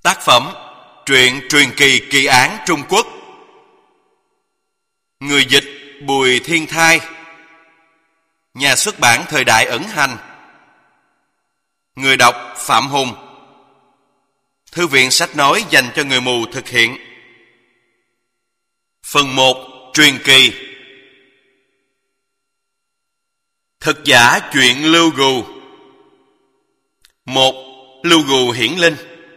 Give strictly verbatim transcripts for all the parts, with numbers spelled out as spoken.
Tác phẩm Truyện truyền kỳ kỳ án Trung Quốc. Người dịch Bùi Thiên Thai. Nhà xuất bản Thời Đại Ẩn Hành. Người đọc Phạm Hùng. Thư viện sách nói dành cho người mù thực hiện. Phần một. Truyền kỳ. Thực giả chuyện Lưu Gù. một. Lưu Gù hiển linh.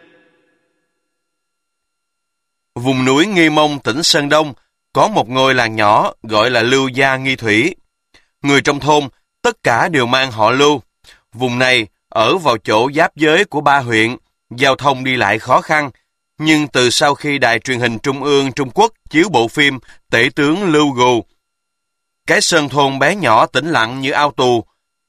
Vùng núi Nghi Mông, tỉnh Sơn Đông, có một ngôi làng nhỏ gọi là Lưu Gia Nghi Thủy. Người trong thôn, tất cả đều mang họ Lưu. Vùng này ở vào chỗ giáp giới của ba huyện, giao thông đi lại khó khăn. Nhưng từ sau khi đài truyền hình Trung ương Trung Quốc chiếu bộ phim Tể tướng Lưu Gù, cái sơn thôn bé nhỏ tĩnh lặng như ao tù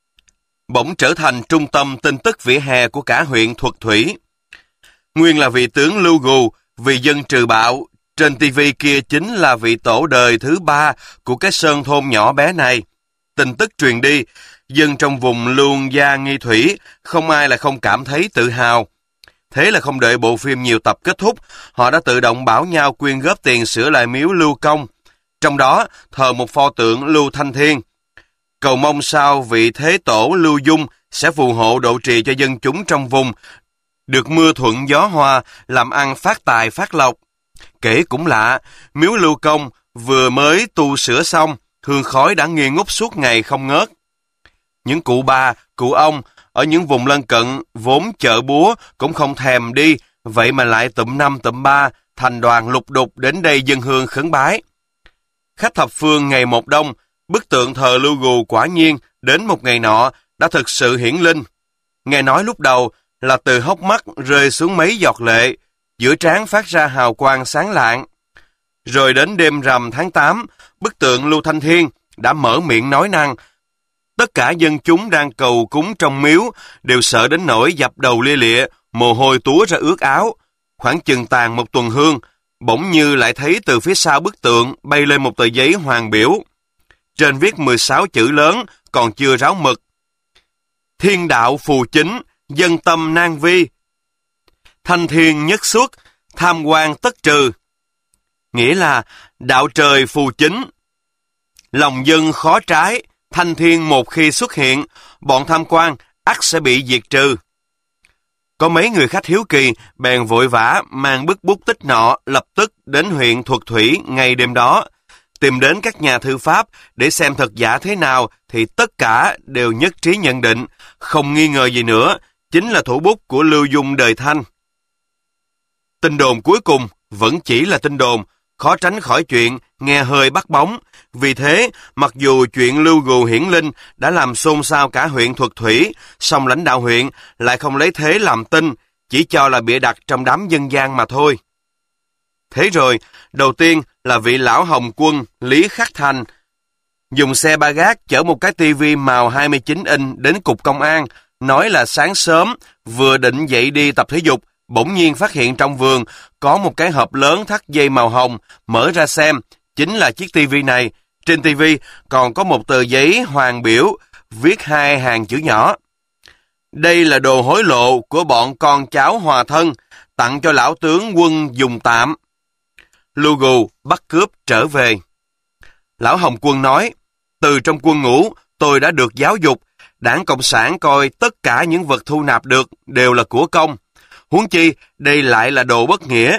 bỗng trở thành trung tâm tin tức vỉa hè của cả huyện Thuật Thủy. Nguyên là vị tướng Lưu Gù, vì dân trừ bạo, trên tivi kia chính là vị tổ đời thứ ba của cái sơn thôn nhỏ bé này. Tin tức truyền đi, dân trong vùng Lưu Gia Nghi Thủy không ai là không cảm thấy tự hào. Thế là không đợi bộ phim nhiều tập kết thúc, họ đã tự động bảo nhau quyên góp tiền sửa lại miếu Lưu Công, trong đó thờ một pho tượng Lưu Thanh Thiên, cầu mong sao vị thế tổ Lưu Dung sẽ phù hộ độ trì cho dân chúng trong vùng được mưa thuận gió hòa, làm ăn phát tài phát lộc. Kể cũng lạ, miếu Lưu Công vừa mới tu sửa xong, hương khói đã nghi ngút suốt ngày không ngớt. Những cụ bà, cụ ông ở những vùng lân cận vốn chợ búa cũng không thèm đi, vậy mà lại tụm năm tụm ba thành đoàn lục đục đến đây dâng hương khấn bái. Khách thập phương ngày một đông, bức tượng thờ Lưu Gù quả nhiên đến một ngày nọ đã thực sự hiển linh. Nghe nói lúc đầu là từ hốc mắt rơi xuống mấy giọt lệ, giữa trán phát ra hào quang sáng lạng. Rồi đến đêm rằm tháng tám, bức tượng Lưu Thanh Thiên đã mở miệng nói năng. Tất cả dân chúng đang cầu cúng trong miếu đều sợ đến nỗi dập đầu lia lịa, mồ hôi túa ra ướt áo. Khoảng chừng tàn một tuần hương, bỗng như lại thấy từ phía sau bức tượng bay lên một tờ giấy hoàng biểu. Trên viết mười sáu chữ lớn, còn chưa ráo mực. Thiên đạo phù chính, dân tâm nan vi. Thanh thiên nhất xuất, tham quan tất trừ. Nghĩa là đạo trời phù chính, lòng dân khó trái, thanh thiên một khi xuất hiện, bọn tham quan ắt sẽ bị diệt trừ. Có mấy người khách hiếu kỳ bèn vội vã mang bức bút tích nọ lập tức đến huyện Thuật Thủy ngay đêm đó, tìm đến các nhà thư pháp để xem thật giả thế nào, thì tất cả đều nhất trí nhận định, không nghi ngờ gì nữa, chính là thủ bút của Lưu Dung đời Thanh. Tin đồn cuối cùng vẫn chỉ là tin đồn, khó tránh khỏi chuyện nghe hơi bắt bóng. Vì thế, mặc dù chuyện Lưu Gù hiển linh đã làm xôn xao cả huyện Thuật Thủy, song lãnh đạo huyện lại không lấy thế làm tin, chỉ cho là bịa đặt trong đám dân gian mà thôi. Thế rồi, đầu tiên là vị lão Hồng Quân Lý Khắc Thành dùng xe ba gác chở một cái tivi màu hai mươi chín inch đến cục công an, nói là sáng sớm vừa định dậy đi tập thể dục, bỗng nhiên phát hiện trong vườn có một cái hộp lớn thắt dây màu hồng, mở ra xem, chính là chiếc tivi này. Trên tivi còn có một tờ giấy hoàng biểu, viết hai hàng chữ nhỏ. Đây là đồ hối lộ của bọn con cháu hòa thân, tặng cho lão tướng quân dùng tạm. Lưu Gù bắt cướp trở về. Lão Hồng Quân nói, từ trong quân ngũ tôi đã được giáo dục, Đảng Cộng sản coi tất cả những vật thu nạp được đều là của công. Huống chi đây lại là đồ bất nghĩa.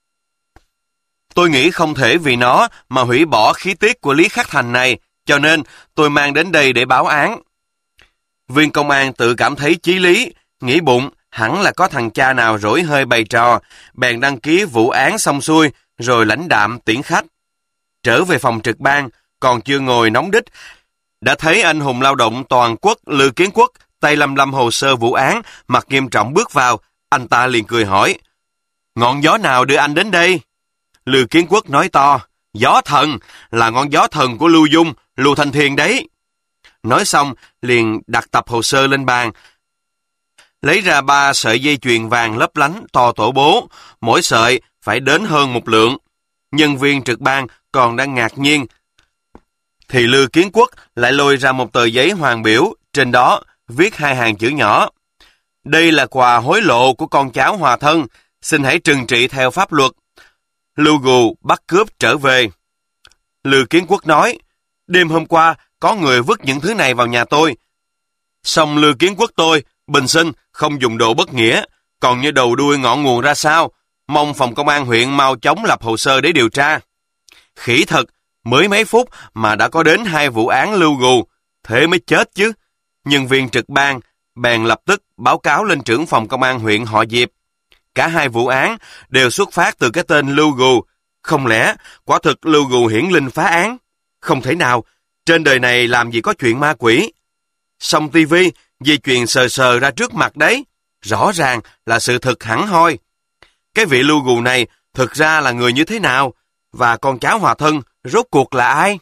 Tôi nghĩ không thể vì nó mà hủy bỏ khí tiết của Lý Khắc Thành này, cho nên tôi mang đến đây để báo án. Viên công an tự cảm thấy chí lý, nghĩ bụng hẳn là có thằng cha nào rỗi hơi bày trò, bèn đăng ký vụ án xong xuôi, rồi lãnh đạm tiễn khách. Trở về phòng trực ban, còn chưa ngồi nóng đích, đã thấy anh hùng lao động toàn quốc Lư Kiến Quốc tay lăm lăm hồ sơ vụ án, mặt nghiêm trọng bước vào. Anh ta liền cười hỏi, ngọn gió nào đưa anh đến đây? Lư Kiến Quốc nói to, gió thần, là ngọn gió thần của Lưu Dung, Lưu Thanh Thiên đấy. Nói xong, liền đặt tập hồ sơ lên bàn, lấy ra ba sợi dây chuyền vàng lấp lánh to tổ bố, mỗi sợi phải đến hơn một lượng. Nhân viên trực ban còn đang ngạc nhiên, thì Lư Kiến Quốc lại lôi ra một tờ giấy hoàng biểu, trên đó viết hai hàng chữ nhỏ. Đây là quà hối lộ của con cháu hòa thân, xin hãy trừng trị theo pháp luật. Lưu Gù bắt cướp trở về. Lư Kiến Quốc nói, đêm hôm qua có người vứt những thứ này vào nhà tôi. Xong Lư Kiến Quốc tôi, bình sinh, không dùng đồ bất nghĩa, còn như đầu đuôi ngọn nguồn ra sao, mong phòng công an huyện mau chóng lập hồ sơ để điều tra. Khỉ thật, mới mấy phút mà đã có đến hai vụ án Lưu Gù, thế mới chết chứ. Nhân viên trực ban bèn lập tức báo cáo lên trưởng phòng công an huyện họ Diệp. Cả hai vụ án đều xuất phát từ cái tên Lưu Gù. Không lẽ quả thực Lưu Gù hiển linh phá án? Không thể nào, trên đời này làm gì có chuyện ma quỷ. Xong tivi, dây chuyền sờ sờ ra trước mặt đấy. Rõ ràng là sự thật hẳn hoi. Cái vị Lưu Gù này thực ra là người như thế nào? Và con cháu hòa thân rốt cuộc là ai?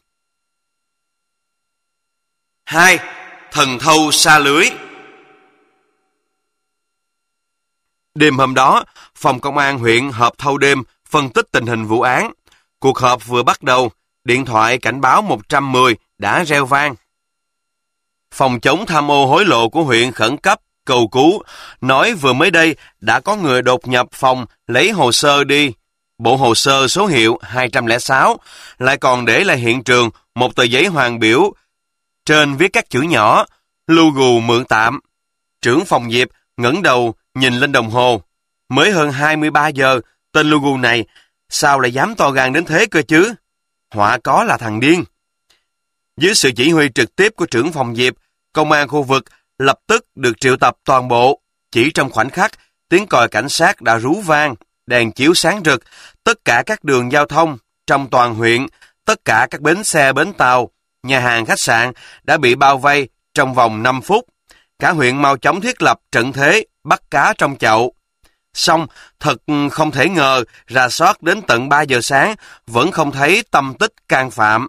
Hai. Thần thâu sa lưới. Đêm hôm đó, phòng công an huyện họp thâu đêm phân tích tình hình vụ án. Cuộc họp vừa bắt đầu, điện thoại cảnh báo một trăm mười đã reo vang. Phòng chống tham ô hối lộ của huyện khẩn cấp cầu cứu, nói vừa mới đây đã có người đột nhập phòng lấy hồ sơ đi. Bộ hồ sơ số hiệu hai không không sáu lại còn để lại hiện trường một tờ giấy hoàng biểu. Trên viết các chữ nhỏ, Lưu Gù mượn tạm. Trưởng phòng Diệp ngẩng đầu nhìn lên đồng hồ. Mới hơn hai mươi ba giờ, tên Lưu Gù này sao lại dám to gan đến thế cơ chứ? Họa có là thằng điên. Dưới sự chỉ huy trực tiếp của trưởng phòng Diệp, công an khu vực lập tức được triệu tập toàn bộ. Chỉ trong khoảnh khắc, tiếng còi cảnh sát đã rú vang, đèn chiếu sáng rực, tất cả các đường giao thông trong toàn huyện, tất cả các bến xe bến tàu, nhà hàng khách sạn đã bị bao vây trong vòng năm phút. Cả huyện mau chóng thiết lập trận thế bắt cá trong chậu. Xong, thật không thể ngờ, rà soát đến tận ba giờ sáng, vẫn không thấy tâm tích can phạm.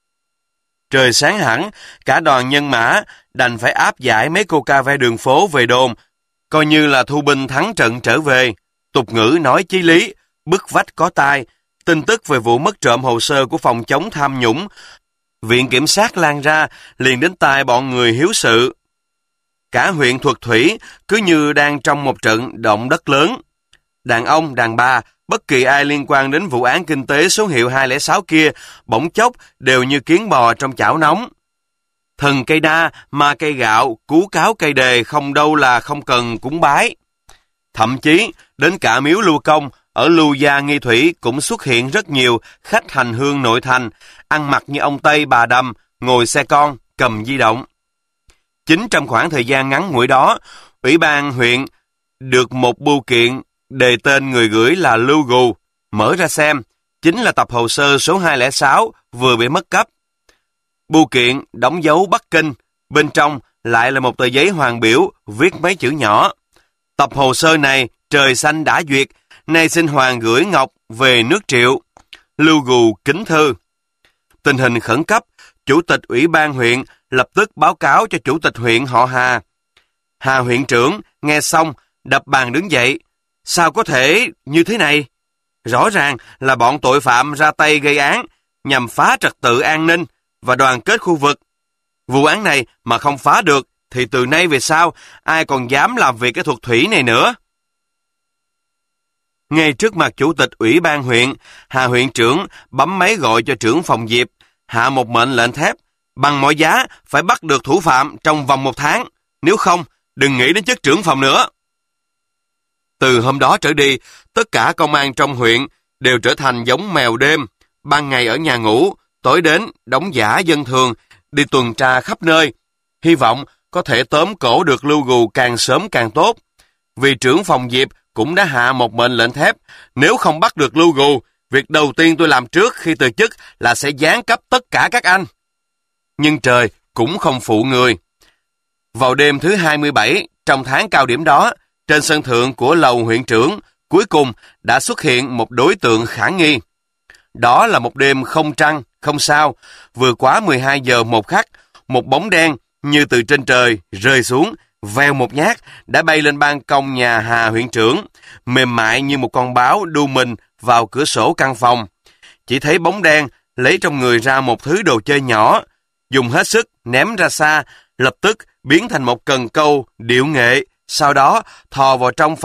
Trời sáng hẳn, cả đoàn nhân mã đành phải áp giải mấy cô ca ve đường phố về đồn, coi như là thu binh thắng trận trở về. Tục ngữ nói chí lý, bức vách có tai. Tin tức về vụ mất trộm hồ sơ của phòng chống tham nhũng, viện kiểm sát lan ra, liền đến tai bọn người hiếu sự. Cả huyện Thuật Thủy cứ như đang trong một trận động đất lớn. Đàn ông, đàn bà, bất kỳ ai liên quan đến vụ án kinh tế số hiệu hai không sáu kia, bỗng chốc đều như kiến bò trong chảo nóng. Thần cây đa, ma cây gạo, cú cáo cây đề không đâu là không cần cúng bái. Thậm chí, đến cả miếu Lưu Công ở Lưu Gia Nghi Thủy cũng xuất hiện rất nhiều khách hành hương nội thành, ăn mặc như ông Tây bà Đầm, ngồi xe con, cầm di động. Chính trong khoảng thời gian ngắn ngủi đó, Ủy ban huyện được một bưu kiện đề tên người gửi là Lưu Gù. Mở ra xem, chính là tập hồ sơ số hai không sáu vừa bị mất cắp. Bưu kiện đóng dấu Bắc Kinh, bên trong lại là một tờ giấy hoàng biểu viết mấy chữ nhỏ. Tập hồ sơ này trời xanh đã duyệt, nay xin Hoàng gửi ngọc về nước Triệu. Lưu Gù kính thư. Tình hình khẩn cấp, Chủ tịch Ủy ban huyện lập tức báo cáo cho Chủ tịch huyện họ Hà. Hà huyện trưởng nghe xong đập bàn đứng dậy. Sao có thể như thế này? Rõ ràng là bọn tội phạm ra tay gây án nhằm phá trật tự an ninh và đoàn kết khu vực. Vụ án này mà không phá được thì từ nay về sau ai còn dám làm việc cái Thuật Thủy này nữa. Ngay trước mặt Chủ tịch Ủy ban huyện, Hà huyện trưởng bấm máy gọi cho trưởng phòng Diệp, hạ một mệnh lệnh thép, bằng mọi giá phải bắt được thủ phạm trong vòng một tháng, nếu không đừng nghĩ đến chức trưởng phòng nữa. Từ hôm đó trở đi, tất cả công an trong huyện đều trở thành giống mèo đêm, ban ngày ở nhà ngủ, tối đến đóng giả dân thường, đi tuần tra khắp nơi, hy vọng có thể tóm cổ được Lưu Gù càng sớm càng tốt. Vì trưởng phòng Diệp cũng đã hạ một mệnh lệnh thép, nếu không bắt được Lưu Gù, việc đầu tiên tôi làm trước khi từ chức là sẽ giáng cấp tất cả các anh. Nhưng trời cũng không phụ người. Vào đêm thứ hai mươi bảy, trong tháng cao điểm đó, trên sân thượng của lầu huyện trưởng, cuối cùng đã xuất hiện một đối tượng khả nghi. Đó là một đêm không trăng, không sao, vừa quá mười hai giờ một khắc, một bóng đen như từ trên trời rơi xuống, vèo một nhát đã bay lên ban công nhà Hà huyện trưởng, mềm mại như một con báo đu mình vào cửa sổ căn phòng. Chỉ thấy bóng đen lấy trong người ra một thứ đồ chơi nhỏ, dùng hết sức ném ra xa, lập tức biến thành một cần câu điệu nghệ, sau đó thò vào trong phòng,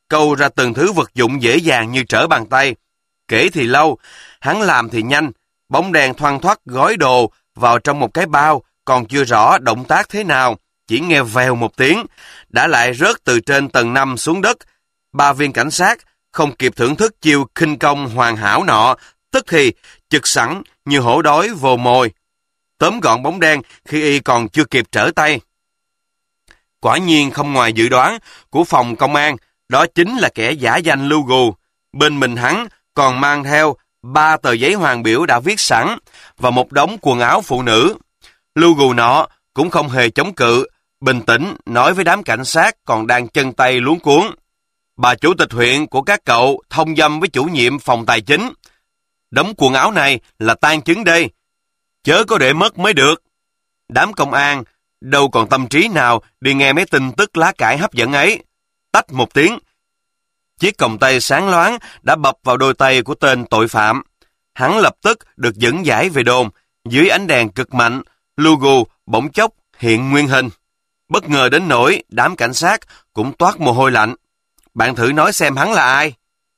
câu ra từng thứ vật dụng dễ dàng như trở bàn tay. Kể thì lâu, hắn làm thì nhanh, bóng đèn thoăn thoắt gói đồ vào trong một cái bao, còn chưa rõ động tác thế nào, chỉ nghe vèo một tiếng, đã lại rớt từ trên tầng năm xuống đất. Ba viên cảnh sát không kịp thưởng thức chiêu khinh công hoàn hảo nọ, tức thì chực sẵn như hổ đói vồ mồi, tóm gọn bóng đen khi y còn chưa kịp trở tay. Quả nhiên không ngoài dự đoán của phòng công an, đó chính là kẻ giả danh Lưu Gù. Bên mình hắn còn mang theo ba tờ giấy hoàng biểu đã viết sẵn và một đống quần áo phụ nữ. Lưu Gù nọ cũng không hề chống cự, bình tĩnh nói với đám cảnh sát còn đang chân tay luống cuống: bà chủ tịch huyện của các cậu thông dâm với chủ nhiệm phòng tài chính. Đống quần áo này là tang chứng đây, chớ có để mất mới được. Đám công an đâu còn tâm trí nào đi nghe mấy tin tức lá cải hấp dẫn ấy. Tách một tiếng, chiếc còng tay sáng loáng đã bập vào đôi tay của tên tội phạm. Hắn lập tức được dẫn giải về đồn. Dưới ánh đèn cực mạnh, Lưu Gù bỗng chốc hiện nguyên hình. Bất ngờ đến nỗi đám cảnh sát cũng toát mồ hôi lạnh. Bạn thử nói xem hắn là ai?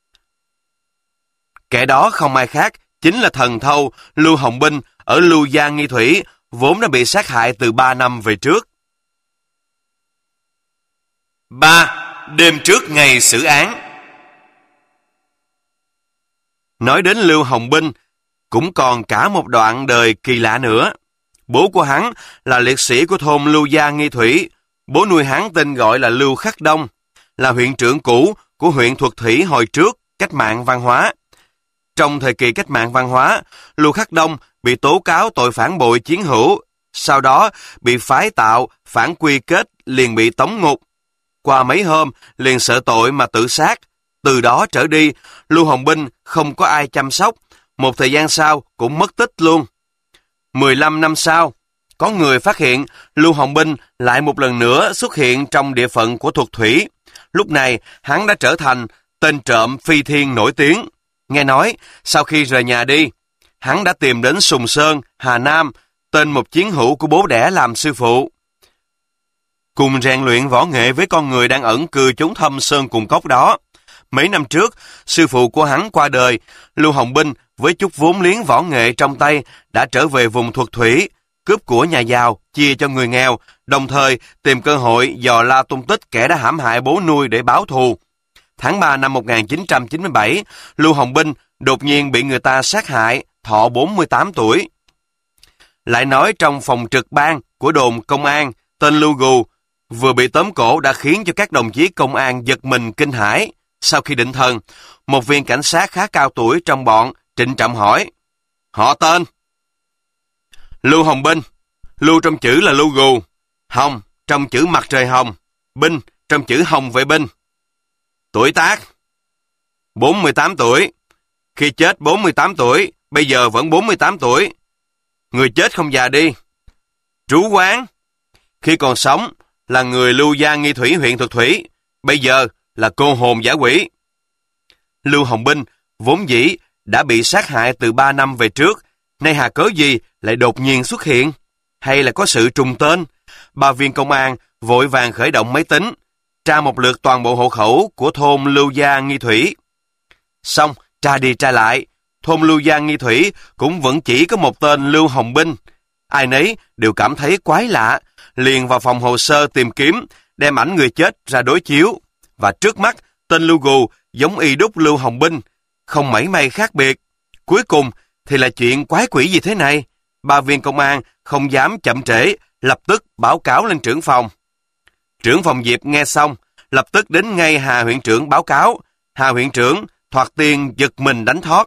Kẻ đó không ai khác, chính là thần thâu Lưu Hồng Binh ở Lưu Gia Nghi Thủy, vốn đã bị sát hại từ ba năm về trước. ba. Đêm trước ngày xử án. Nói đến Lưu Hồng Binh, cũng còn cả một đoạn đời kỳ lạ nữa. Bố của hắn là liệt sĩ của thôn Lưu Gia Nghi Thủy. Bố nuôi hắn tên gọi là Lưu Khắc Đông, là huyện trưởng cũ của huyện Thuật Thủy hồi trước cách mạng văn hóa. Trong thời kỳ cách mạng văn hóa, Lưu Khắc Đông bị tố cáo tội phản bội chiến hữu, sau đó bị phái tạo, phản quy kết, liền bị tống ngục. Qua mấy hôm, liền sợ tội mà tự sát. Từ đó trở đi, Lưu Hồng Binh không có ai chăm sóc, một thời gian sau cũng mất tích luôn. mười lăm năm sau, có người phát hiện Lưu Hồng Binh lại một lần nữa xuất hiện trong địa phận của Thuật Thủy. Lúc này, hắn đã trở thành tên trộm phi thiên nổi tiếng. Nghe nói, sau khi rời nhà đi, hắn đã tìm đến Sùng Sơn, Hà Nam, tên một chiến hữu của bố đẻ làm sư phụ. Cùng rèn luyện võ nghệ với con người đang ẩn cư chốn thâm sơn cùng cốc đó. Mấy năm trước, sư phụ của hắn qua đời, Lưu Hồng Binh với chút vốn liếng võ nghệ trong tay đã trở về vùng Thuật Thủy, cướp của nhà giàu, chia cho người nghèo, đồng thời tìm cơ hội dò la tung tích kẻ đã hãm hại bố nuôi để báo thù. Tháng ba năm một nghìn chín trăm chín mươi bảy, Lưu Hồng Binh đột nhiên bị người ta sát hại, thọ bốn mươi tám tuổi. Lại nói trong phòng trực ban của đồn công an, tên Lưu Gù vừa bị tóm cổ đã khiến cho các đồng chí công an giật mình kinh hãi. Sau khi định thần, một viên cảnh sát khá cao tuổi trong bọn trịnh trọng hỏi: họ tên? Lưu Hồng Binh. Lưu trong chữ là Lưu Gù, Hồng trong chữ mặt trời hồng, Binh trong chữ hồng vệ binh. Tuổi tác? bốn mươi tám tuổi. Khi chết bốn mươi tám tuổi, bây giờ vẫn bốn mươi tám tuổi. Người chết không già đi. Trú quán? Khi còn sống là người Lưu Gia Nghi Thủy huyện Thuật Thủy, bây giờ là cô hồn giả quỷ. Lưu Hồng Binh vốn dĩ đã bị sát hại từ ba năm về trước, nay hà cớ gì lại đột nhiên xuất hiện? Hay là có sự trùng tên? Ba viên công an vội vàng khởi động máy tính, tra một lượt toàn bộ hộ khẩu của thôn Lưu Gia Nghi Thủy. Xong, tra đi tra lại, thôn Lưu Gia Nghi Thủy cũng vẫn chỉ có một tên Lưu Hồng Binh. Ai nấy đều cảm thấy quái lạ, liền vào phòng hồ sơ tìm kiếm, đem ảnh người chết ra đối chiếu. Và trước mắt, tên Lưu Gù giống y đúc Lưu Hồng Binh, không mảy may khác biệt. Cuối cùng thì là chuyện quái quỷ gì thế này? Ba viên công an không dám chậm trễ, lập tức báo cáo lên trưởng phòng. Trưởng phòng Diệp nghe xong, lập tức đến ngay Hà huyện trưởng báo cáo. Hà huyện trưởng thoạt tiên giật mình đánh thót.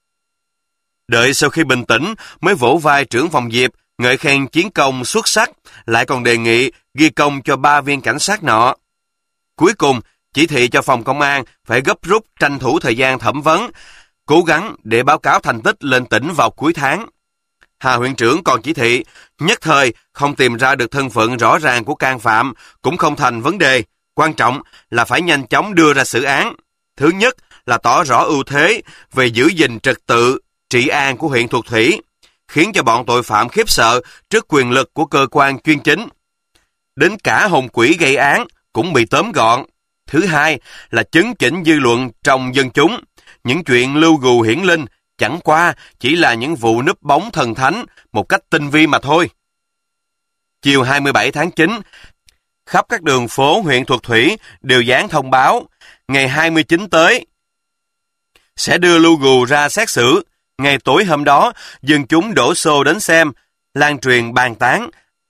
Đợi sau khi bình tĩnh mới vỗ vai trưởng phòng Diệp, ngợi khen chiến công xuất sắc, lại còn đề nghị ghi công cho ba viên cảnh sát nọ. Cuối cùng, chỉ thị cho phòng công an phải gấp rút tranh thủ thời gian thẩm vấn, cố gắng để báo cáo thành tích lên tỉnh vào cuối tháng. Hà huyện trưởng còn chỉ thị, nhất thời không tìm ra được thân phận rõ ràng của can phạm cũng không thành vấn đề, quan trọng là phải nhanh chóng đưa ra xử án. Thứ nhất là tỏ rõ ưu thế về giữ gìn trật tự, trị an của huyện Thuật Thủy, khiến cho bọn tội phạm khiếp sợ trước quyền lực của cơ quan chuyên chính. Đến cả hồn quỷ gây án cũng bị tóm gọn. Thứ hai là chấn chỉnh dư luận trong dân chúng. Những chuyện lưu gù hiển linh chẳng qua chỉ là những vụ núp bóng thần thánh một cách tinh vi mà thôi. Chiều hai mươi bảy tháng chín, khắp các đường phố huyện Thuật Thủy đều dán thông báo, ngày hai mươi chín tới sẽ đưa lưu gù ra xét xử. Ngày tối hôm đó, dân chúng đổ xô đến xem, lan truyền bàn tán.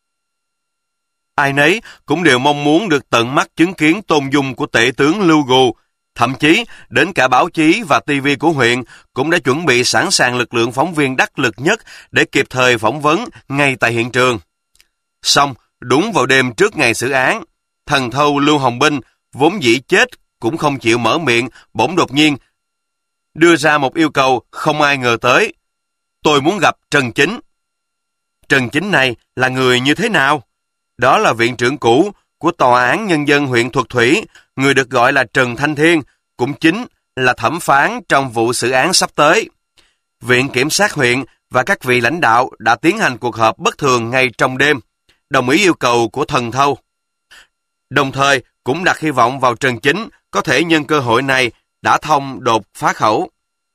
Ai nấy cũng đều mong muốn được tận mắt chứng kiến tôn dung của tể tướng Lưu Gù. Thậm chí, đến cả báo chí và ti vi của huyện cũng đã chuẩn bị sẵn sàng lực lượng phóng viên đắc lực nhất để kịp thời phỏng vấn ngay tại hiện trường. Xong, đúng vào đêm trước ngày xử án, thần thâu Lưu Hồng Binh vốn dĩ chết cũng không chịu mở miệng, bỗng đột nhiên đưa ra một yêu cầu không ai ngờ tới. Tôi muốn gặp Trần Chính. Trần Chính này là người như thế nào? Đó là viện trưởng cũ của Tòa án Nhân dân huyện Thuật Thủy, người được gọi là Trần Thanh Thiên, cũng chính là thẩm phán trong vụ xử án sắp tới. Viện Kiểm sát huyện và các vị lãnh đạo đã tiến hành cuộc họp bất thường ngay trong đêm, đồng ý yêu cầu của thần thâu. Đồng thời cũng đặt hy vọng vào Trần Chính có thể nhân cơ hội này đã thông đột phá khẩu.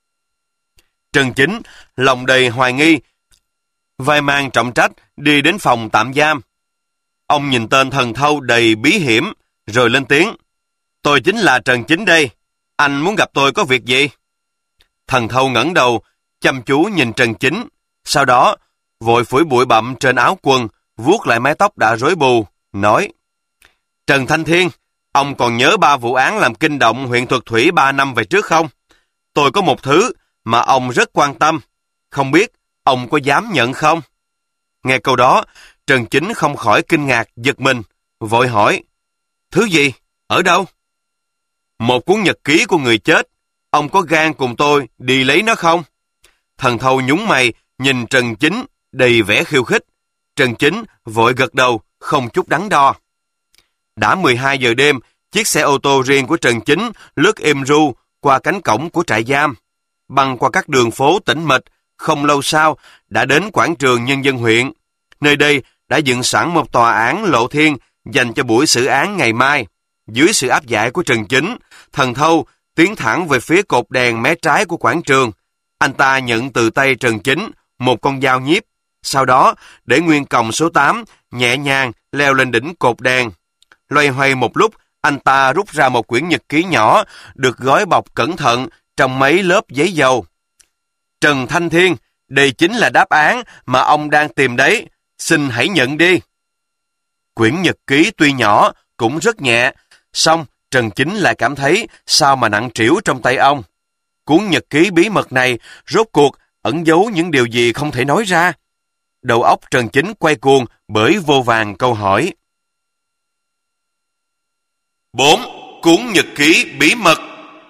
Trần Chính, lòng đầy hoài nghi, vai mang trọng trách đi đến phòng tạm giam. Ông nhìn tên thần thâu đầy bí hiểm, rồi lên tiếng. Tôi chính là Trần Chính đây. Anh muốn gặp tôi có việc gì? Thần thâu ngẩng đầu, chăm chú nhìn Trần Chính. Sau đó, vội phủi bụi bặm trên áo quần, vuốt lại mái tóc đã rối bù, nói. Trần Thanh Thiên, ông còn nhớ ba vụ án làm kinh động huyện Thuật Thủy ba năm về trước không? Tôi có một thứ mà ông rất quan tâm. Không biết ông có dám nhận không? Nghe câu đó, Trần Chính không khỏi kinh ngạc, giật mình, vội hỏi. Thứ gì? Ở đâu? Một cuốn nhật ký của người chết. Ông có gan cùng tôi đi lấy nó không? Thần thâu nhún mày, nhìn Trần Chính, đầy vẻ khiêu khích. Trần Chính vội gật đầu, không chút đắn đo. Đã mười hai giờ đêm, chiếc xe ô tô riêng của Trần Chính lướt êm ru qua cánh cổng của trại giam, băng qua các đường phố tĩnh mịch, không lâu sau đã đến quảng trường Nhân dân huyện. Nơi đây đã dựng sẵn một tòa án lộ thiên dành cho buổi xử án ngày mai. Dưới sự áp giải của Trần Chính, thần thâu tiến thẳng về phía cột đèn mé trái của quảng trường. Anh ta nhận từ tay Trần Chính một con dao nhíp, sau đó để nguyên còng số tám nhẹ nhàng leo lên đỉnh cột đèn. Loay hoay một lúc, anh ta rút ra một quyển nhật ký nhỏ được gói bọc cẩn thận trong mấy lớp giấy dầu. Trần Thanh Thiên, đây chính là đáp án mà ông đang tìm đấy. Xin hãy nhận đi. Quyển nhật ký tuy nhỏ, cũng rất nhẹ, song Trần Chính lại cảm thấy sao mà nặng trĩu trong tay ông. Cuốn nhật ký bí mật này rốt cuộc ẩn giấu những điều gì không thể nói ra. Đầu óc Trần Chính quay cuồng bởi vô vàn câu hỏi. bốn. Cuốn nhật ký bí mật.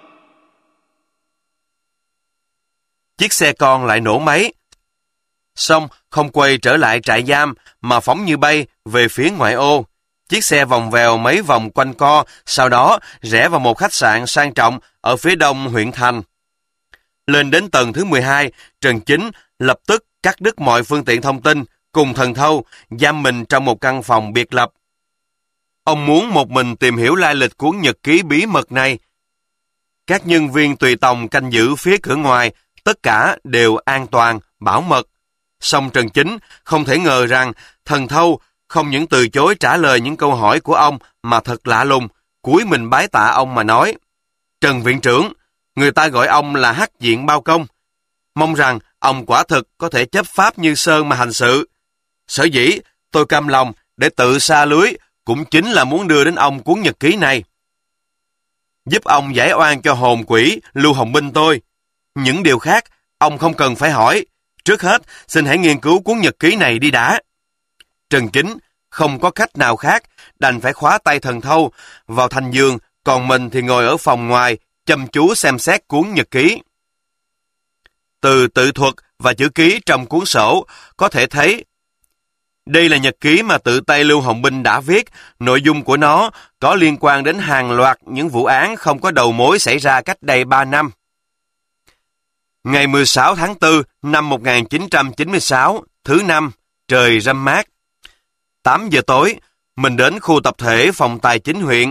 Chiếc xe con lại nổ máy. Xong không quay trở lại trại giam mà phóng như bay về phía ngoại ô. Chiếc xe vòng vèo mấy vòng quanh co, sau đó rẽ vào một khách sạn sang trọng ở phía đông huyện thành. Lên đến tầng thứ mười hai, Trần Chính lập tức cắt đứt mọi phương tiện thông tin, cùng thần thâu giam mình trong một căn phòng biệt lập. Ông muốn một mình tìm hiểu lai lịch cuốn nhật ký bí mật này. Các nhân viên tùy tòng canh giữ phía cửa ngoài, tất cả đều an toàn, bảo mật. Song Trần Chính không thể ngờ rằng thần thâu không những từ chối trả lời những câu hỏi của ông mà thật lạ lùng, cúi mình bái tạ ông mà nói. Trần viện trưởng, người ta gọi ông là hắc diện bao công. Mong rằng ông quả thực có thể chấp pháp như sơn mà hành sự. Sở dĩ tôi cam lòng để tự sa lưới cũng chính là muốn đưa đến ông cuốn nhật ký này. Giúp ông giải oan cho hồn quỷ Lưu Hồng Binh tôi. Những điều khác ông không cần phải hỏi. Trước hết, xin hãy nghiên cứu cuốn nhật ký này đi đã. Trần Chính không có cách nào khác, đành phải khóa tay thần thâu vào thành giường, còn mình thì ngồi ở phòng ngoài, chăm chú xem xét cuốn nhật ký. Từ tự thuật và chữ ký trong cuốn sổ, có thể thấy đây là nhật ký mà tự tay Lưu Hồng Binh đã viết, nội dung của nó có liên quan đến hàng loạt những vụ án không có đầu mối xảy ra cách đây ba năm. Ngày mười sáu tháng tư năm một nghìn chín trăm chín mươi sáu, thứ năm, trời râm mát. tám giờ tối, mình đến khu tập thể phòng tài chính huyện.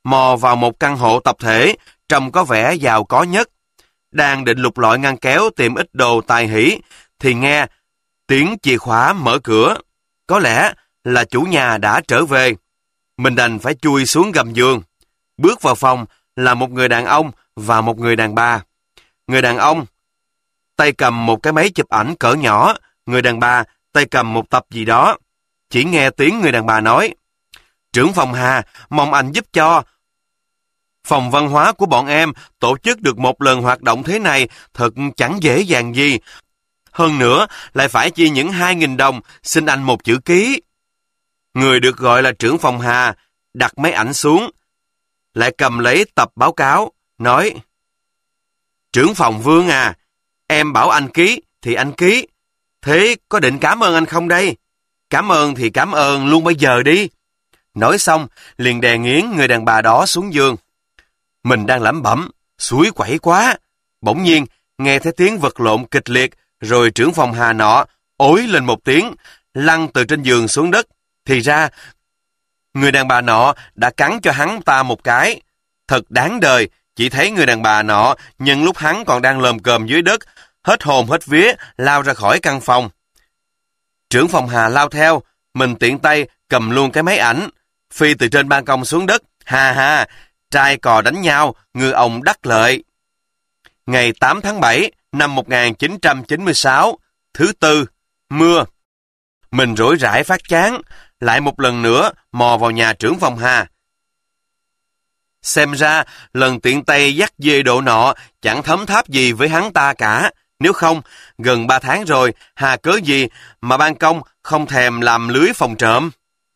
mò vào một căn hộ tập thể, trông có vẻ giàu có nhất. Đang định lục lọi ngăn kéo tìm ít đồ tài hỷ, thì nghe tiếng chìa khóa mở cửa. Có lẽ là chủ nhà đã trở về. Mình đành phải chui xuống gầm giường. Bước vào phòng là một người đàn ông và một người đàn bà. Người đàn ông tay cầm một cái máy chụp ảnh cỡ nhỏ, người đàn bà tay cầm một tập gì đó. Chỉ nghe tiếng người đàn bà nói: "Trưởng phòng Hà, mong anh giúp cho. Phòng văn hóa của bọn em tổ chức được một lần hoạt động thế này thật chẳng dễ dàng gì. Hơn nữa, lại phải chi những hai nghìn đồng, xin anh một chữ ký." Người được gọi là trưởng phòng Hà đặt máy ảnh xuống, lại cầm lấy tập báo cáo, nói: "Trưởng phòng Vương à, em bảo anh ký thì anh ký. Thế có định cảm ơn anh không đây? Cảm ơn thì cảm ơn luôn bây giờ đi." Nói xong, liền đè nghiến người đàn bà đó xuống giường. Mình đang lẩm bẩm, suối quẩy quá. Bỗng nhiên, nghe thấy tiếng vật lộn kịch liệt, rồi trưởng phòng Hà nọ ối lên một tiếng, lăn từ trên giường xuống đất. Thì ra, người đàn bà nọ đã cắn cho hắn ta một cái. Thật đáng đời, chỉ thấy người đàn bà nọ nhân lúc hắn còn đang lồm cồm dưới đất, hết hồn hết vía lao ra khỏi căn phòng. Trưởng phòng Hà lao theo, mình tiện tay cầm luôn cái máy ảnh, phi từ trên ban công xuống đất. Ha ha, trai cò đánh nhau, ngư ông đắc lợi. Ngày tám tháng bảy năm một nghìn chín trăm chín mươi sáu, thứ tư, mưa. Mình rỗi rãi phát chán, lại một lần nữa mò vào nhà trưởng phòng Hà. Xem ra, lần tiện tay dắt dê độ nọ chẳng thấm tháp gì với hắn ta cả. Nếu không, gần ba tháng rồi, hà cớ gì mà ban công không thèm làm lưới phòng trộm.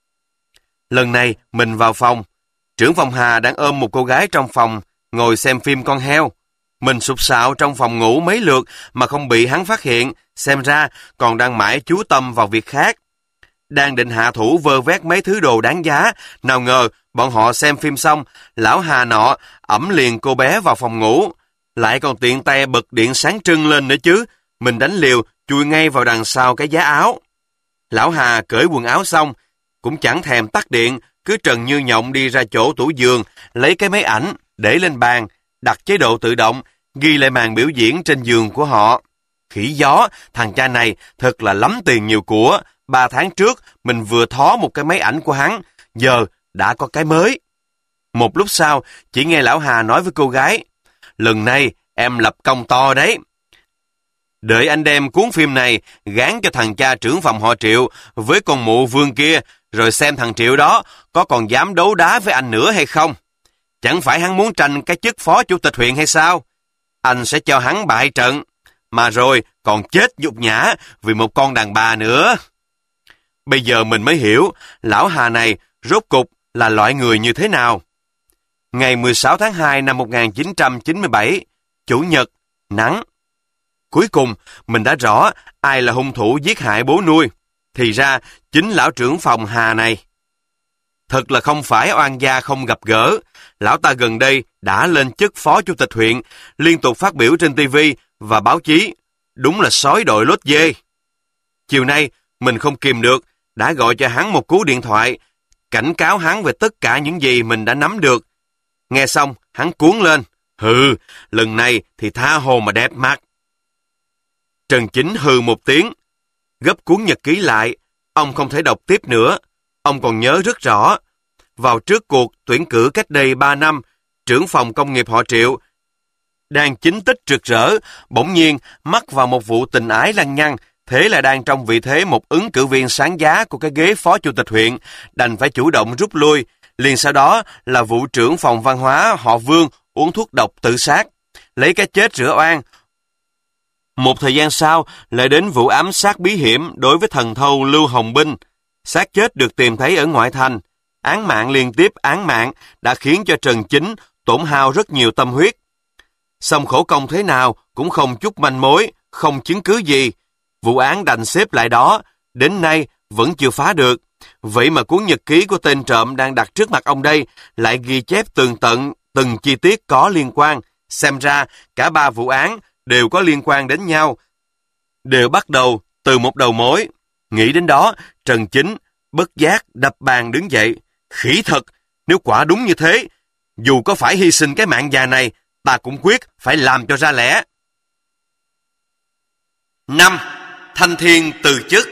Lần này, mình vào phòng. Trưởng phòng Hà đang ôm một cô gái trong phòng, ngồi xem phim con heo. Mình sụp sạo trong phòng ngủ mấy lượt mà không bị hắn phát hiện, xem ra còn đang mãi chú tâm vào việc khác. Đang định hạ thủ vơ vét mấy thứ đồ đáng giá, nào ngờ bọn họ xem phim xong, lão Hà nọ ẵm liền cô bé vào phòng ngủ, lại còn tiện tay bật điện sáng trưng lên nữa chứ. Mình đánh liều chui ngay vào đằng sau cái giá áo. Lão Hà cởi quần áo xong, cũng chẳng thèm tắt điện, cứ trần như nhộng đi ra chỗ tủ giường, lấy cái máy ảnh để lên bàn, đặt chế độ tự động, ghi lại màn biểu diễn trên giường của họ. Khỉ gió, thằng cha này thật là lắm tiền nhiều của. Ba tháng trước, mình vừa thó một cái máy ảnh của hắn, giờ đã có cái mới. Một lúc sau, chỉ nghe lão Hà nói với cô gái: "Lần này, em lập công to đấy. Đợi anh đem cuốn phim này gán cho thằng cha trưởng phòng họ Triệu với con mụ Vương kia, rồi xem thằng Triệu đó có còn dám đấu đá với anh nữa hay không. Chẳng phải hắn muốn tranh cái chức phó chủ tịch huyện hay sao? Anh sẽ cho hắn bại trận, mà rồi còn chết nhục nhã vì một con đàn bà nữa." Bây giờ mình mới hiểu lão Hà này rốt cục là loại người như thế nào. Ngày mười sáu tháng hai năm một nghìn chín trăm chín mươi bảy, Chủ nhật, nắng. Cuối cùng, mình đã rõ ai là hung thủ giết hại bố nuôi. Thì ra, chính lão trưởng phòng Hà này. Thật là không phải oan gia không gặp gỡ. Lão ta gần đây đã lên chức phó chủ tịch huyện, liên tục phát biểu trên ti vi và báo chí. Đúng là sói đội lốt dê. Chiều nay, mình không kìm được, đã gọi cho hắn một cú điện thoại, cảnh cáo hắn về tất cả những gì mình đã nắm được. Nghe xong, hắn cuống lên: "Hừ, lần này thì tha hồ mà đẹp mặt." Trần Chính hừ một tiếng, gấp cuốn nhật ký lại. Ông không thể đọc tiếp nữa. Ông còn nhớ rất rõ, vào trước cuộc tuyển cử cách đây ba năm, trưởng phòng công nghiệp họ Triệu đang chính tích rực rỡ, bỗng nhiên mắc vào một vụ tình ái lăng nhăng. Thế là đang trong vị thế một ứng cử viên sáng giá của cái ghế phó chủ tịch huyện, đành phải chủ động rút lui. Liền sau đó là vụ trưởng phòng văn hóa họ Vương uống thuốc độc tự sát, lấy cái chết rửa oan. Một thời gian sau lại đến vụ ám sát bí hiểm đối với thần thâu Lưu Hồng Binh. Xác chết được tìm thấy ở ngoại thành. Án mạng liên tiếp án mạng đã khiến cho Trần Chính tổn hao rất nhiều tâm huyết. Xong khổ công thế nào cũng không chút manh mối, không chứng cứ gì. Vụ án đành xếp lại đó, đến nay vẫn chưa phá được. Vậy mà cuốn nhật ký của tên trộm đang đặt trước mặt ông đây lại ghi chép tường tận từng chi tiết có liên quan. Xem ra cả ba vụ án đều có liên quan đến nhau, đều bắt đầu từ một đầu mối. Nghĩ đến đó, Trần Chính bất giác đập bàn đứng dậy. Khỉ thật, nếu quả đúng như thế, Dù có phải hy sinh cái mạng già này, ta cũng quyết phải làm cho ra lẽ. năm. Thanh Thiên từ chức.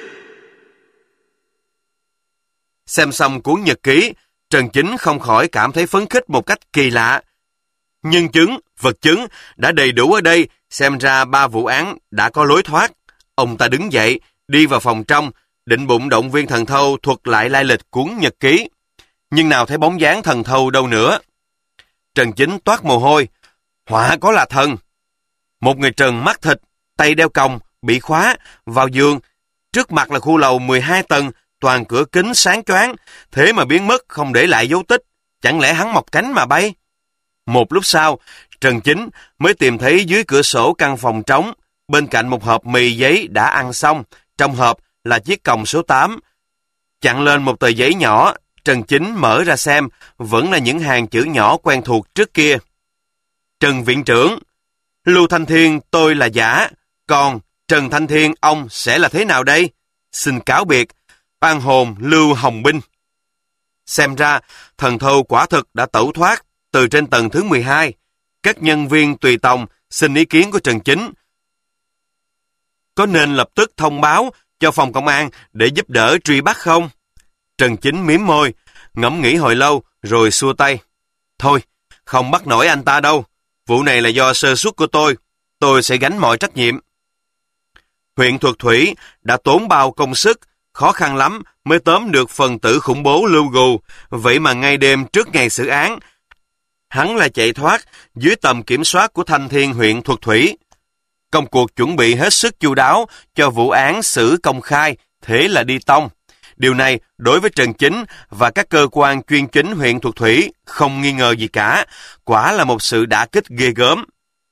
Xem xong cuốn nhật ký, Trần Chính không khỏi cảm thấy phấn khích một cách kỳ lạ. Nhân chứng, vật chứng đã đầy đủ ở đây, xem ra ba vụ án đã có lối thoát. Ông ta đứng dậy, đi vào phòng trong, định bụng động viên thần thâu thuật lại lai lịch cuốn nhật ký. Nhưng nào thấy bóng dáng thần thâu đâu nữa. Trần Chính toát mồ hôi. Họa có là thần. Một người trần mắt thịt, tay đeo còng, bị khóa, vào giường. Trước mặt là khu lầu mười hai tầng, toàn cửa kính sáng choáng, thế mà biến mất không để lại dấu tích. Chẳng lẽ hắn mọc cánh mà bay? Một lúc sau, Trần Chính mới tìm thấy dưới cửa sổ căn phòng trống, bên cạnh một hộp mì giấy đã ăn xong, trong hộp là chiếc còng số tám. Chặn lên một tờ giấy nhỏ, Trần Chính mở ra xem, vẫn là những hàng chữ nhỏ quen thuộc trước kia. Trần Viện trưởng, Lưu Thanh Thiên tôi là giả, còn Trần Thanh Thiên ông sẽ là thế nào đây? Xin cáo biệt, oan hồn Lưu Hồng Binh. Xem ra, thần thâu quả thực đã tẩu thoát từ trên tầng thứ mười hai. Các nhân viên tùy tòng xin ý kiến của Trần Chính. Có nên lập tức thông báo cho phòng công an để giúp đỡ truy bắt không? Trần Chính mím môi, ngẫm nghĩ hồi lâu rồi xua tay. Thôi, không bắt nổi anh ta đâu. Vụ này là do sơ suất của tôi. Tôi sẽ gánh mọi trách nhiệm. Huyện Thuật Thủy đã tốn bao công sức, khó khăn lắm mới tóm được phần tử khủng bố Lưu Gù. Vậy mà ngay đêm trước ngày xử án, hắn lại chạy thoát dưới tầm kiểm soát của Thanh Thiên huyện Thuật Thủy. Công cuộc chuẩn bị hết sức chu đáo cho vụ án xử công khai, thế là đi tông. Điều này đối với Trần Chính và các cơ quan chuyên chính huyện Thuật Thủy không nghi ngờ gì cả, quả là một sự đả kích ghê gớm.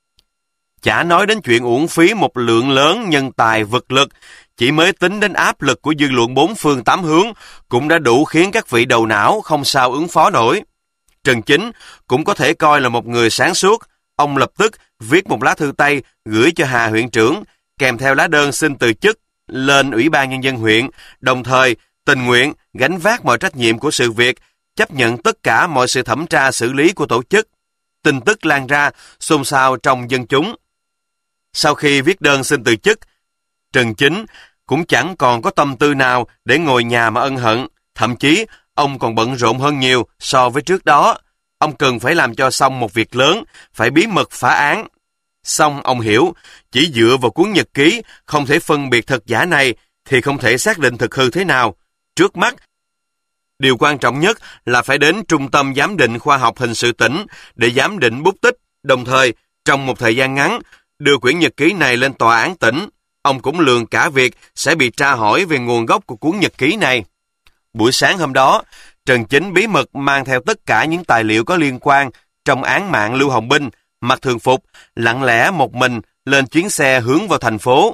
Chả nói đến chuyện uổng phí một lượng lớn nhân tài vật lực, chỉ mới tính đến áp lực của dư luận bốn phương tám hướng cũng đã đủ khiến các vị đầu não không sao ứng phó nổi. Trần Chính cũng có thể coi là một người sáng suốt. Ông lập tức viết một lá thư tay gửi cho Hà huyện trưởng, kèm theo lá đơn xin từ chức lên Ủy ban Nhân dân huyện, đồng thời tình nguyện gánh vác mọi trách nhiệm của sự việc, chấp nhận tất cả mọi sự thẩm tra xử lý của tổ chức. Tin tức lan ra, xôn xao trong dân chúng. Sau khi viết đơn xin từ chức, Trần Chính cũng chẳng còn có tâm tư nào để ngồi nhà mà ân hận. Thậm chí, ông còn bận rộn hơn nhiều so với trước đó. Ông cần phải làm cho xong một việc lớn, phải bí mật phá án. Xong ông hiểu, chỉ dựa vào cuốn nhật ký không thể phân biệt thật giả này thì không thể xác định thực hư thế nào. Trước mắt, điều quan trọng nhất là phải đến Trung tâm Giám định Khoa học Hình sự tỉnh để giám định bút tích, đồng thời trong một thời gian ngắn đưa quyển nhật ký này lên tòa án tỉnh. Ông cũng lường cả việc sẽ bị tra hỏi về nguồn gốc của cuốn nhật ký này. Buổi sáng hôm đó, Trần Chính bí mật mang theo tất cả những tài liệu có liên quan trong án mạng Lưu Hồng Binh, mặc thường phục, lặng lẽ một mình lên chuyến xe hướng vào thành phố.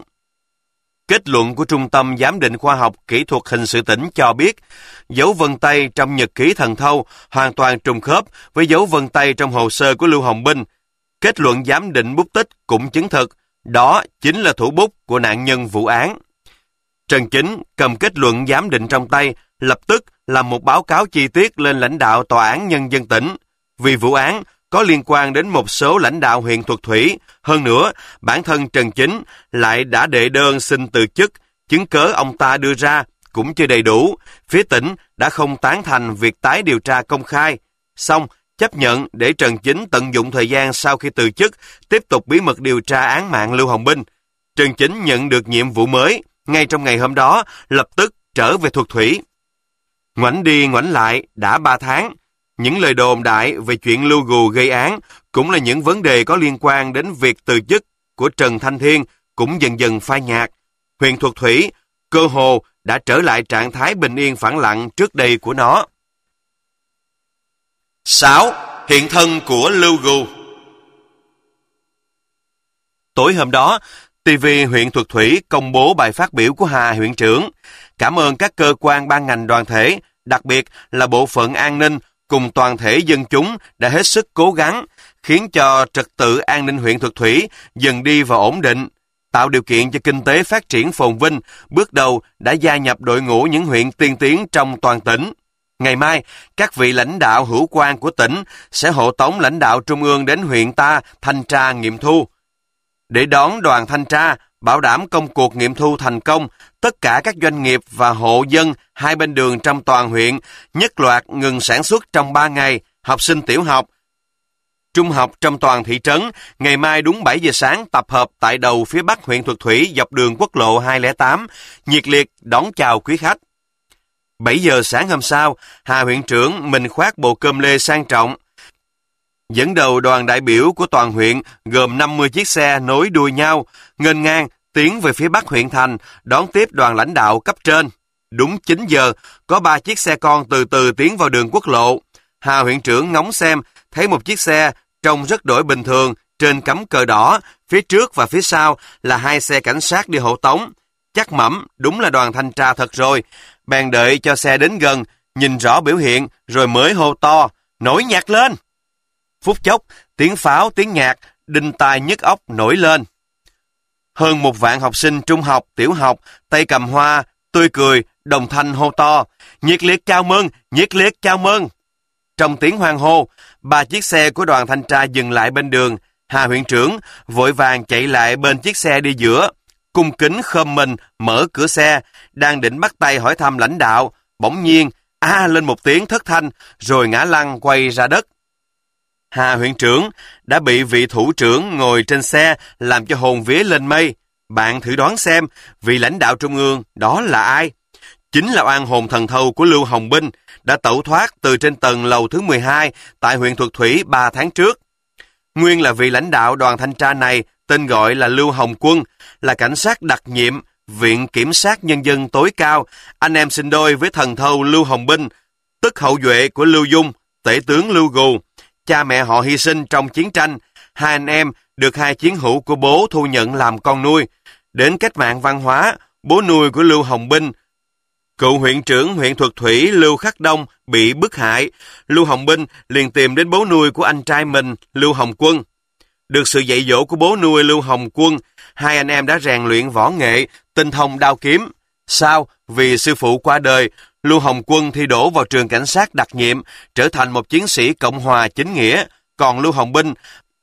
Kết luận của Trung tâm Giám định Khoa học Kỹ thuật Hình sự tỉnh cho biết, dấu vân tay trong nhật ký thần thâu hoàn toàn trùng khớp với dấu vân tay trong hồ sơ của Lưu Hồng Binh. Kết luận giám định bút tích cũng chứng thực, đó chính là thủ bút của nạn nhân vụ án. Trần Chính cầm kết luận giám định trong tay, lập tức làm một báo cáo chi tiết lên lãnh đạo Tòa án Nhân dân tỉnh. Vì vụ án có liên quan đến một số lãnh đạo huyện Thuật Thủy, hơn nữa, bản thân Trần Chính lại đã đệ đơn xin từ chức, chứng cớ ông ta đưa ra cũng chưa đầy đủ. Phía tỉnh đã không tán thành việc tái điều tra công khai. Xong, chấp nhận để Trần Chính tận dụng thời gian sau khi từ chức, tiếp tục bí mật điều tra án mạng Lưu Hồng Binh. Trần Chính nhận được nhiệm vụ mới, ngay trong ngày hôm đó, lập tức trở về Thuật Thủy. Ngoảnh đi ngoảnh lại đã ba tháng, những lời đồn đại về chuyện Lưu Gù gây án cũng là những vấn đề có liên quan đến việc từ chức của Trần Thanh Thiên cũng dần dần phai nhạt. Huyện Thuật Thủy cơ hồ đã trở lại trạng thái bình yên phẳng lặng trước đây của nó. sáu. Hiện thân của Lưu Gù. Tối hôm đó, ti vi huyện Thuật Thủy công bố bài phát biểu của Hà huyện trưởng, cảm ơn các cơ quan ban ngành đoàn thể, đặc biệt là bộ phận an ninh cùng toàn thể dân chúng đã hết sức cố gắng, khiến cho trật tự an ninh huyện Thuật Thủy dần đi vào ổn định, tạo điều kiện cho kinh tế phát triển phồn vinh, bước đầu đã gia nhập đội ngũ những huyện tiên tiến trong toàn tỉnh. Ngày mai, các vị lãnh đạo hữu quan của tỉnh sẽ hộ tống lãnh đạo trung ương đến huyện ta thanh tra nghiệm thu. Để đón đoàn thanh tra, bảo đảm công cuộc nghiệm thu thành công, tất cả các doanh nghiệp và hộ dân hai bên đường trong toàn huyện nhất loạt ngừng sản xuất trong ba ngày. Học sinh tiểu học, trung học trong toàn thị trấn, ngày mai đúng bảy giờ sáng tập hợp tại đầu phía bắc huyện Thuật Thủy dọc đường quốc lộ hai không tám, nhiệt liệt đón chào quý khách. bảy giờ sáng hôm sau, Hà huyện trưởng mình khoác bộ cơm lê sang trọng, dẫn đầu đoàn đại biểu của toàn huyện gồm năm mươi chiếc xe nối đuôi nhau, nghênh ngang tiến về phía bắc huyện thành, đón tiếp đoàn lãnh đạo cấp trên. Đúng chín giờ, có ba chiếc xe con từ từ tiến vào đường quốc lộ. Hà huyện trưởng ngóng xem, thấy một chiếc xe trông rất đổi bình thường, trên cắm cờ đỏ, phía trước và phía sau là hai xe cảnh sát đi hộ tống. Chắc mẩm, đúng là đoàn thanh tra thật rồi. Bèn đợi cho xe đến gần, nhìn rõ biểu hiện, rồi mới hô to, nổi nhạc lên. Phút chốc, tiếng pháo, tiếng nhạc, đinh tai nhức óc nổi lên. Hơn một vạn học sinh trung học, tiểu học, tay cầm hoa, tươi cười, đồng thanh hô to, nhiệt liệt chào mừng, nhiệt liệt chào mừng. Trong tiếng hoan hô, ba chiếc xe của đoàn thanh tra dừng lại bên đường. Hà huyện trưởng vội vàng chạy lại bên chiếc xe đi giữa, cung kính khom mình mở cửa xe, đang định bắt tay hỏi thăm lãnh đạo, bỗng nhiên a à, lên một tiếng thất thanh, rồi ngã lăn quay ra đất. Hà huyện trưởng đã bị vị thủ trưởng ngồi trên xe làm cho hồn vía lên mây. Bạn thử đoán xem, vị lãnh đạo trung ương đó là ai? Chính là oan hồn thần thâu của Lưu Hồng Binh, đã tẩu thoát từ trên tầng lầu thứ mười hai tại huyện Thuật Thủy ba tháng trước. Nguyên là vị lãnh đạo đoàn thanh tra này tên gọi là Lưu Hồng Quân, là cảnh sát đặc nhiệm Viện Kiểm sát Nhân dân tối cao, anh em sinh đôi với thần thâu Lưu Hồng Binh, tức hậu duệ của Lưu Dung, tể tướng Lưu Gù. Cha mẹ họ hy sinh trong chiến tranh, hai anh em được hai chiến hữu của bố thu nhận làm con nuôi. Đến cách mạng văn hóa, bố nuôi của Lưu Hồng Binh, cựu huyện trưởng huyện Thuật Thủy Lưu Khắc Đông bị bức hại. Lưu Hồng Binh liền tìm đến bố nuôi của anh trai mình, Lưu Hồng Quân. Được sự dạy dỗ của bố nuôi Lưu Hồng Quân, hai anh em đã rèn luyện võ nghệ, tinh thông đao kiếm. Sau, vì sư phụ qua đời, Lưu Hồng Quân thi đỗ vào trường cảnh sát đặc nhiệm, trở thành một chiến sĩ Cộng hòa chính nghĩa. Còn Lưu Hồng Binh,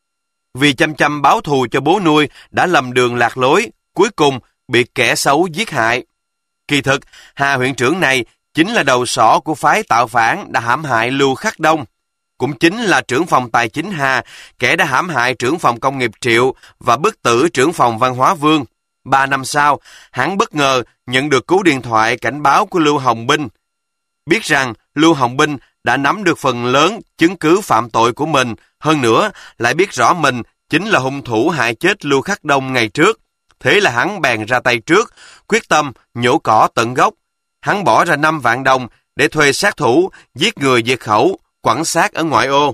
vì chăm chăm báo thù cho bố nuôi, đã lầm đường lạc lối, cuối cùng bị kẻ xấu giết hại. Kỳ thực, Hà huyện trưởng này chính là đầu sỏ của phái tạo phản đã hãm hại Lưu Khắc Đông. Cũng chính là trưởng phòng tài chính Hà, kẻ đã hãm hại trưởng phòng công nghiệp Triệu và bức tử trưởng phòng văn hóa Vương. Ba năm sau, hắn bất ngờ nhận được cú điện thoại cảnh báo của Lưu Hồng Binh. Biết rằng Lưu Hồng Binh đã nắm được phần lớn chứng cứ phạm tội của mình, hơn nữa lại biết rõ mình chính là hung thủ hại chết Lưu Khắc Đông ngày trước. Thế là hắn bèn ra tay trước, quyết tâm nhổ cỏ tận gốc. Hắn bỏ ra năm vạn đồng để thuê sát thủ, giết người diệt khẩu, quẳng xác ở ngoại ô.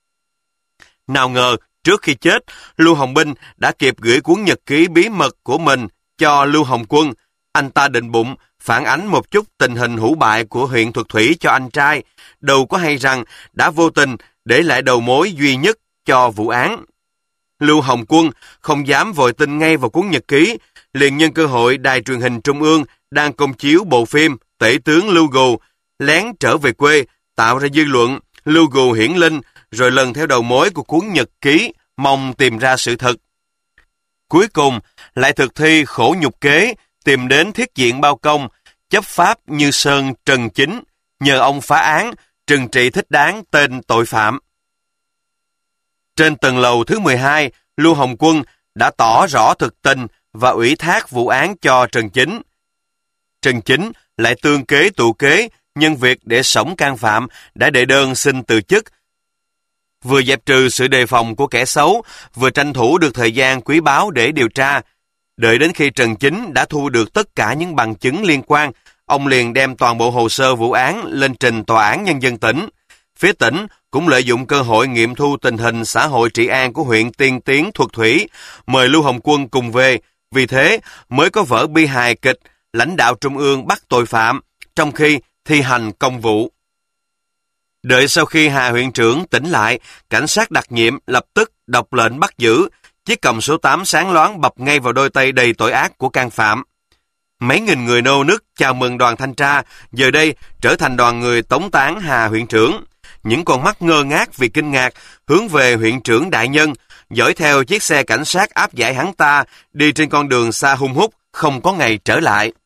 Nào ngờ, trước khi chết, Lưu Hồng Binh đã kịp gửi cuốn nhật ký bí mật của mình cho Lưu Hồng Quân. Anh ta định bụng phản ánh một chút tình hình hủ bại của huyện Thuật Thủy cho anh trai, đâu có hay rằng đã vô tình để lại đầu mối duy nhất cho vụ án. Lưu Hồng Quân không dám vội tin ngay vào cuốn nhật ký, liền nhân cơ hội đài truyền hình trung ương đang công chiếu bộ phim Tể tướng Lưu Gù, lén trở về quê, tạo ra dư luận Lưu Gù hiển linh, rồi lần theo đầu mối của cuốn nhật ký, mong tìm ra sự thật. Cuối cùng, lại thực thi khổ nhục kế, tìm đến thiết diện bao công, chấp pháp Như Sơn Trần Chính, nhờ ông phá án, trừng trị thích đáng tên tội phạm. Trên tầng lầu thứ mười hai, Lưu Hồng Quân đã tỏ rõ thực tình và ủy thác vụ án cho Trần Chính. Trần Chính lại tương kế tụ kế, nhân việc để sổng can phạm, đã đệ đơn xin từ chức. Vừa dẹp trừ sự đề phòng của kẻ xấu, vừa tranh thủ được thời gian quý báu để điều tra. Đợi đến khi Trần Chính đã thu được tất cả những bằng chứng liên quan, ông liền đem toàn bộ hồ sơ vụ án lên trình Tòa án Nhân dân tỉnh. Phía tỉnh cũng lợi dụng cơ hội nghiệm thu tình hình xã hội trị an của huyện Tiên Tiến Thuật Thủy, mời Lưu Hồng Quân cùng về. Vì thế mới có vở bi hài kịch lãnh đạo trung ương bắt tội phạm, trong khi thi hành công vụ. Đợi sau khi Hà huyện trưởng tỉnh lại, cảnh sát đặc nhiệm lập tức đọc lệnh bắt giữ. Chiếc còng số tám sáng loáng bập ngay vào đôi tay đầy tội ác của can phạm. Mấy nghìn người nô nức chào mừng đoàn thanh tra, giờ đây trở thành đoàn người tống tán Hà huyện trưởng. Những con mắt ngơ ngác vì kinh ngạc hướng về huyện trưởng đại nhân, dõi theo chiếc xe cảnh sát áp giải hắn ta đi trên con đường xa hun hút, không có ngày trở lại.